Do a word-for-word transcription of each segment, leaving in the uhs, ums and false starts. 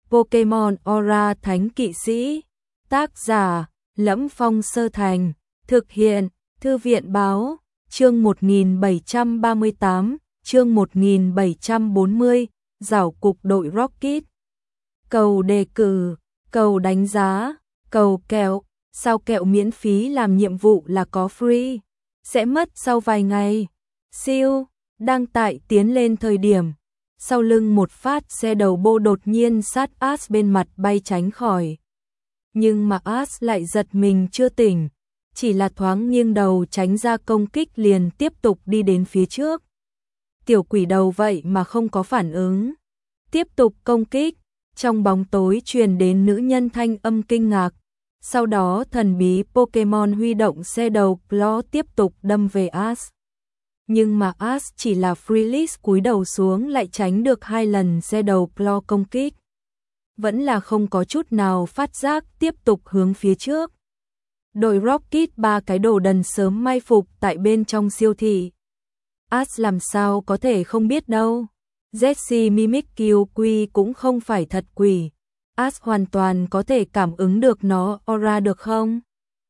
Pokemon Aura Thánh Kỵ Sĩ. Tác giả: Lẫm Phong Sơ Thành. Thực hiện: Thư viện báo. Chương một nghìn bảy trăm ba mươi tám, chương một nghìn bảy trăm bốn mươi, giảo cục đội Rocket. Cầu đề cử, cầu đánh giá, cầu kẹo, sao kẹo miễn phí làm nhiệm vụ là có free, sẽ mất sau vài ngày. Siêu, đăng tải tiến lên thời điểm. Sau lưng một phát xe đầu bô đột nhiên sát Ash bên mặt bay tránh khỏi. Nhưng mà Ash lại giật mình chưa tỉnh, chỉ là thoáng nghiêng đầu tránh ra công kích liền tiếp tục đi đến phía trước. Tiểu quỷ đầu vậy mà không có phản ứng, tiếp tục công kích. Trong bóng tối truyền đến nữ nhân thanh âm kinh ngạc. Sau đó thần bí Pokemon huy động xe đầu Claw tiếp tục đâm về Ash. Nhưng mà Ash chỉ là freelance cúi đầu xuống lại tránh được hai lần xe đầu Claw công kích. Vẫn là không có chút nào phát giác tiếp tục hướng phía trước. Đội Rocket ba cái đồ đần sớm mai phục tại bên trong siêu thị. Ash làm sao có thể không biết đâu. Jessie Mimikyu cũng không phải thật quỷ. Ash hoàn toàn có thể cảm ứng được nó aura được không?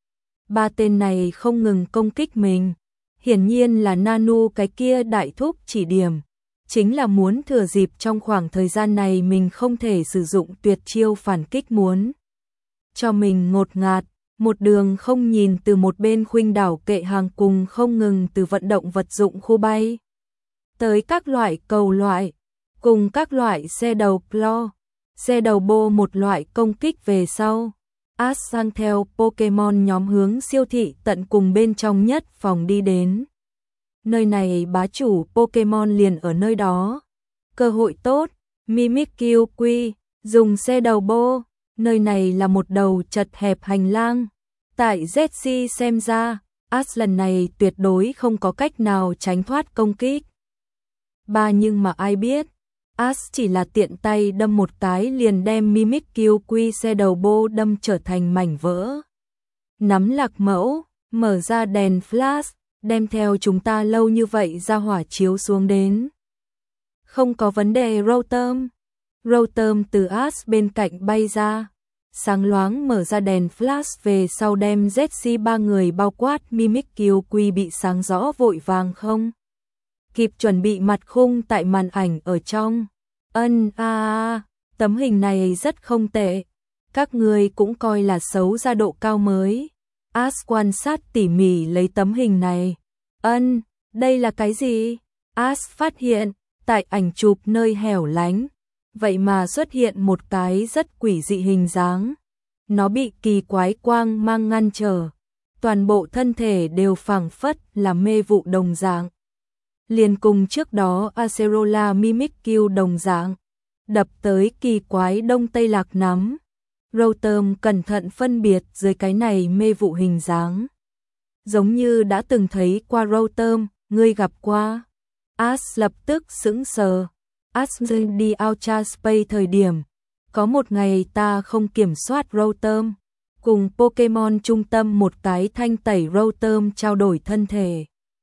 Ba tên này không ngừng công kích mình. Hiển nhiên là Nanu cái kia đại thúc chỉ điểm. Chính là muốn thừa dịp trong khoảng thời gian này mình không thể sử dụng tuyệt chiêu phản kích muốn. Cho mình ngột ngạt, một đường không nhìn từ một bên khuynh đảo kệ hàng cùng không ngừng từ vận động vật dụng khu bay. Tới các loại cầu loại, cùng các loại xe đầu Claw, xe đầu bô một loại công kích về sau. Ash sang theo Pokemon nhóm hướng siêu thị tận cùng bên trong nhất phòng đi đến. Nơi này bá chủ Pokemon liền ở nơi đó. Cơ hội tốt, Mimikyu dùng xe đầu bô. Nơi này là một đầu chật hẹp hành lang. Tại Jessie xem ra, Ash lần này tuyệt đối không có cách nào tránh thoát công kích. Ba nhưng mà ai biết, Ash chỉ là tiện tay đâm một cái liền đem Mimikyu xe đầu bô đâm trở thành mảnh vỡ. Nắm lạc mẫu, mở ra đèn flash, đem theo chúng ta lâu như vậy ra hỏa chiếu xuống đến. Không có vấn đề Rotom. Rotom từ Ash bên cạnh bay ra, sáng loáng mở ra đèn flash về sau đem Jessie ba người bao quát. Mimikyu bị sáng rõ vội vàng không kịp chuẩn bị mặt khung tại màn ảnh ở trong. Ân a à, tấm hình này rất không tệ. Các người cũng coi là xấu ra độ cao mới. Ash quan sát tỉ mỉ lấy tấm hình này. Ân, đây là cái gì? Ash phát hiện, tại ảnh chụp nơi hẻo lánh, vậy mà xuất hiện một cái rất quỷ dị hình dáng. Nó bị kỳ quái quang mang ngăn trở. Toàn bộ thân thể đều phảng phất là mê vụ đồng dạng. Liền cùng trước đó Acerola Mimikyu đồng dạng, đập tới kỳ quái đông tây lạc nắm. Rotom cẩn thận phân biệt dưới cái này mê vụ hình dáng. Giống như đã từng thấy qua Rotom, ngươi gặp qua. Ash lập tức sững sờ. Ash đi Ultra Space thời điểm, có một ngày ta không kiểm soát Rotom, cùng Pokemon trung tâm một cái thanh tẩy Rotom trao đổi thân thể.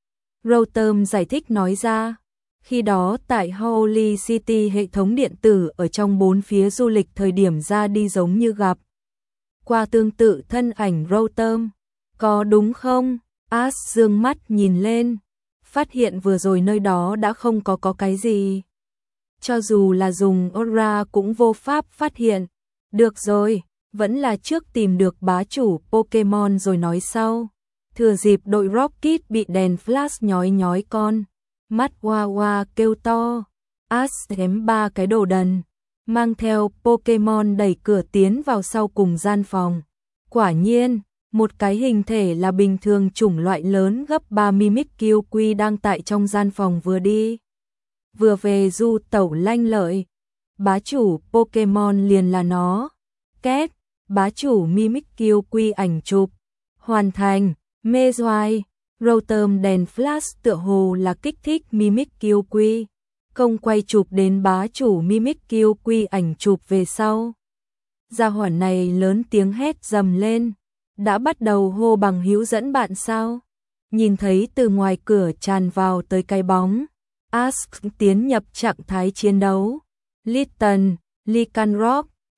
Rotom giải thích nói ra, khi đó tại Holy City hệ thống điện tử ở trong bốn phía du lịch thời điểm ra đi giống như gặp qua tương tự thân ảnh Rotom. Có đúng không? Ash dương mắt nhìn lên, phát hiện vừa rồi nơi đó đã không có có cái gì. Cho dù là dùng aura cũng vô pháp phát hiện. Được rồi, vẫn là trước tìm được bá chủ Pokemon rồi nói sau. Thừa dịp đội Rocket bị đèn flash nhói nhói con mắt hoa hoa kêu to. Ash chém ba cái đồ đần, mang theo Pokemon đẩy cửa tiến vào sau cùng gian phòng. Quả nhiên, một cái hình thể là bình thường chủng loại lớn gấp ba Mimikyu đang tại trong gian phòng vừa đi vừa về du tẩu lanh lợi. Bá chủ Pokemon liền là nó. Két, bá chủ Mimikyu ảnh chụp hoàn thành. Mê doai, Rotom đèn flash tựa hồ là kích thích Mimikyu. Công quay chụp đến bá chủ Mimikyu ảnh chụp về sau. Gia hỏa này lớn tiếng hét dầm lên. Đã bắt đầu hô bằng hữu dẫn bạn sao? Nhìn thấy từ ngoài cửa tràn vào tới cái bóng. Ash tiến nhập trạng thái chiến đấu. Litten, Lycanroc,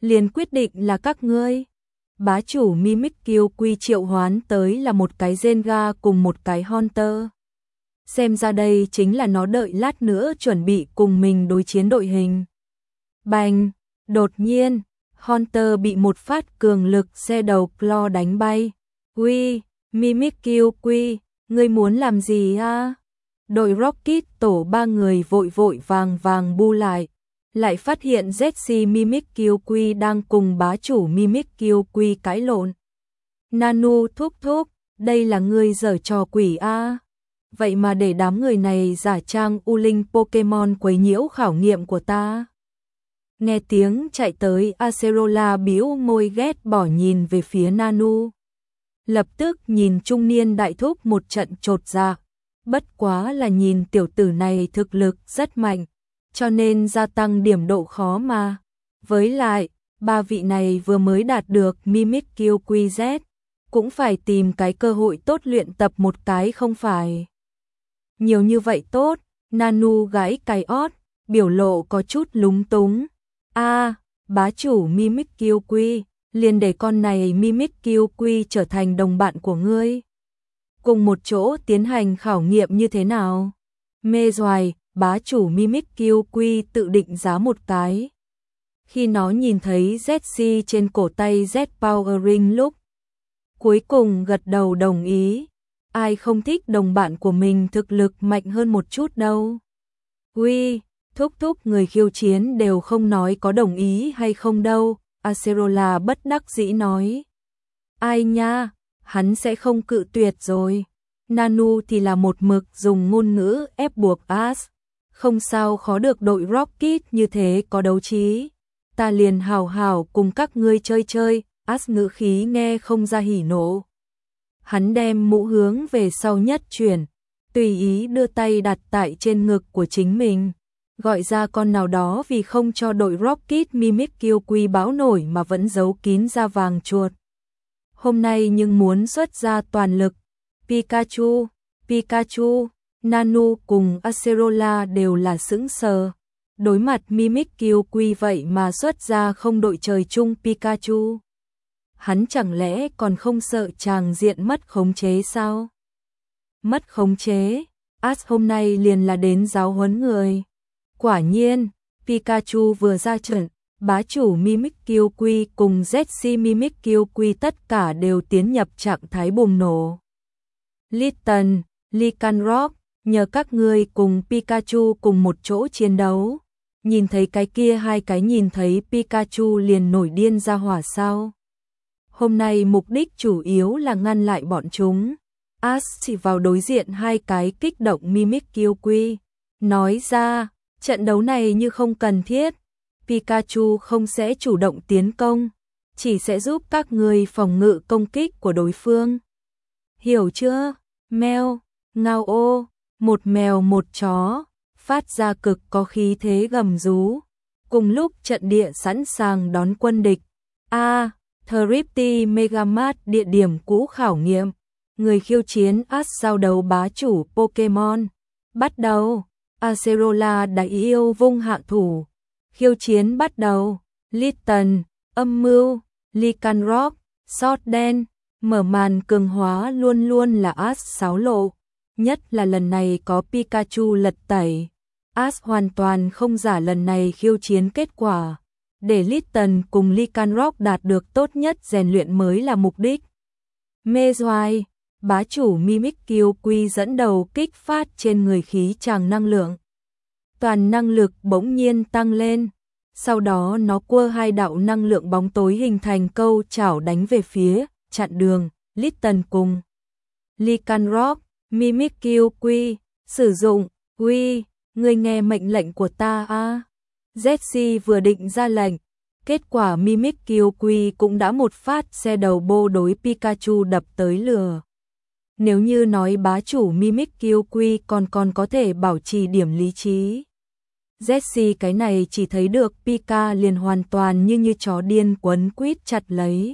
liền quyết định là các ngươi. Bá chủ Mimikyu triệu hoán tới là một cái Zenga cùng một cái Haunter. Xem ra đây chính là nó đợi lát nữa chuẩn bị cùng mình đối chiến đội hình. Bành, đột nhiên, Haunter bị một phát cường lực xe đầu Claw đánh bay. Uy, Mimikyu, ngươi muốn làm gì a? Đội Rocket tổ ba người vội vội vàng vàng bu lại, lại phát hiện Jessie Mimikyu đang cùng bá chủ Mimikyu cãi lộn. Nanu thúc thúc, đây là ngươi giở trò quỷ a? Vậy mà để đám người này giả trang U Linh Pokemon quấy nhiễu khảo nghiệm của ta. Nghe tiếng chạy tới, Acerola bĩu môi ghét bỏ nhìn về phía Nanu. Lập tức nhìn trung niên đại thúc một trận chột dạ. Bất quá là nhìn tiểu tử này thực lực rất mạnh, cho nên gia tăng điểm độ khó mà. Với lại, ba vị này vừa mới đạt được Mimikyu quy Z, cũng phải tìm cái cơ hội tốt luyện tập một cái không phải. Nhiều như vậy tốt, Nanu gãi cái ót, biểu lộ có chút lúng túng. A, bá chủ Mimikyu, liền để con này Mimikyu trở thành đồng bạn của ngươi. Cùng một chỗ tiến hành khảo nghiệm như thế nào? Mê doài, bá chủ Mimikyu tự định giá một cái. Khi nó nhìn thấy Jessie trên cổ tay Z Power Ring lúc, cuối cùng gật đầu đồng ý. Ai không thích đồng bạn của mình thực lực mạnh hơn một chút đâu. Uy, thúc thúc người khiêu chiến đều không nói có đồng ý hay không đâu, Acerola bất đắc dĩ nói. Ai nha, hắn sẽ không cự tuyệt rồi. Nanu thì là một mực dùng ngôn ngữ ép buộc As. Không sao khó được đội Rocket như thế có đấu trí. Ta liền hào hào cùng các ngươi chơi chơi, As ngữ khí nghe không ra hỉ nộ. Hắn đem mũ hướng về sau nhất chuyển, tùy ý đưa tay đặt tại trên ngực của chính mình, gọi ra con nào đó vì không cho đội Rocket Mimikyu báo nổi mà vẫn giấu kín da vàng chuột. Hôm nay nhưng muốn xuất ra toàn lực. Pikachu, Pikachu, Nanu cùng Acerola đều là sững sờ. Đối mặt Mimikyu vậy mà xuất ra không đội trời chung Pikachu. Hắn chẳng lẽ còn không sợ chàng diện mất khống chế sao? Mất khống chế, As hôm nay liền là đến giáo huấn người. Quả nhiên, Pikachu vừa ra trận, bá chủ Mimikyu cùng Jessie Mimikyu tất cả đều tiến nhập trạng thái bùng nổ. Litten, Lycanroc, nhờ các ngươi cùng Pikachu cùng một chỗ chiến đấu. Nhìn thấy cái kia hai cái nhìn thấy Pikachu liền nổi điên ra hỏa sao? Hôm nay mục đích chủ yếu là ngăn lại bọn chúng. As chỉ vào đối diện hai cái kích động Mimikyu, nói ra, trận đấu này như không cần thiết. Pikachu không sẽ chủ động tiến công, chỉ sẽ giúp các ngươi phòng ngự công kích của đối phương. Hiểu chưa? Mèo, ngao ô, một mèo một chó, phát ra cực có khí thế gầm rú. Cùng lúc trận địa sẵn sàng đón quân địch. A, Thrifty Megamart địa điểm cũ khảo nghiệm. Người khiêu chiến As giao đấu bá chủ Pokemon. Bắt đầu, Acerola đại yêu vung hạ thủ. Khiêu chiến bắt đầu, Litten, âm mưu, Lycanroc, sót đen, mở màn cường hóa luôn luôn là As xáo lộ. Nhất là lần này có Pikachu lật tẩy. As hoàn toàn không giả lần này khiêu chiến kết quả. Để Litten cùng Lycanroc đạt được tốt nhất rèn luyện mới là mục đích. Mê doài, bá chủ Mimikyu dẫn đầu kích phát trên người khí tràng năng lượng. Toàn năng lực bỗng nhiên tăng lên. Sau đó nó quơ hai đạo năng lượng bóng tối hình thành câu chảo đánh về phía, chặn đường, Litten cùng Lycanroc, Mimikyu, sử dụng, uy, ngươi nghe mệnh lệnh của ta a. À. Jessie vừa định ra lệnh, kết quả Mimikyu cũng đã một phát xe đầu bô đối Pikachu đập tới lừa. Nếu như nói bá chủ Mimikyu còn còn có thể bảo trì điểm lý trí. Jessie cái này chỉ thấy được Pika liền hoàn toàn như như chó điên quấn quýt chặt lấy.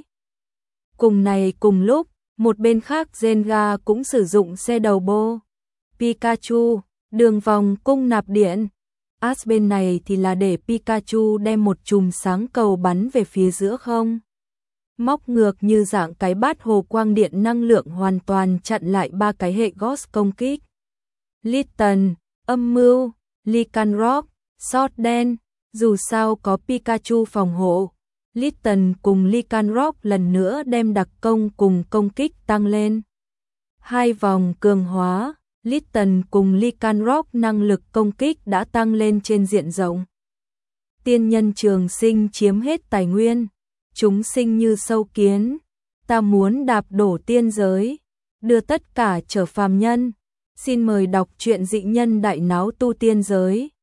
Cùng này cùng lúc, một bên khác Zenga cũng sử dụng xe đầu bô. Pikachu, đường vòng cung nạp điện. As bên này thì là để Pikachu đem một chùm sáng cầu bắn về phía giữa không? Móc ngược như dạng cái bát hồ quang điện năng lượng hoàn toàn chặn lại ba cái hệ Ghost công kích. Litten, âm mưu, Lycanroc, sót đen, dù sao có Pikachu phòng hộ. Litten cùng Lycanroc lần nữa đem đặc công cùng công kích tăng lên. Hai vòng cường hóa, Litten cùng Lycanroc năng lực công kích đã tăng lên trên diện rộng. Tiên nhân trường sinh chiếm hết tài nguyên, chúng sinh như sâu kiến, ta muốn đạp đổ tiên giới, đưa tất cả trở phàm nhân. Xin mời đọc truyện Dị Nhân Đại Náo Tu Tiên Giới.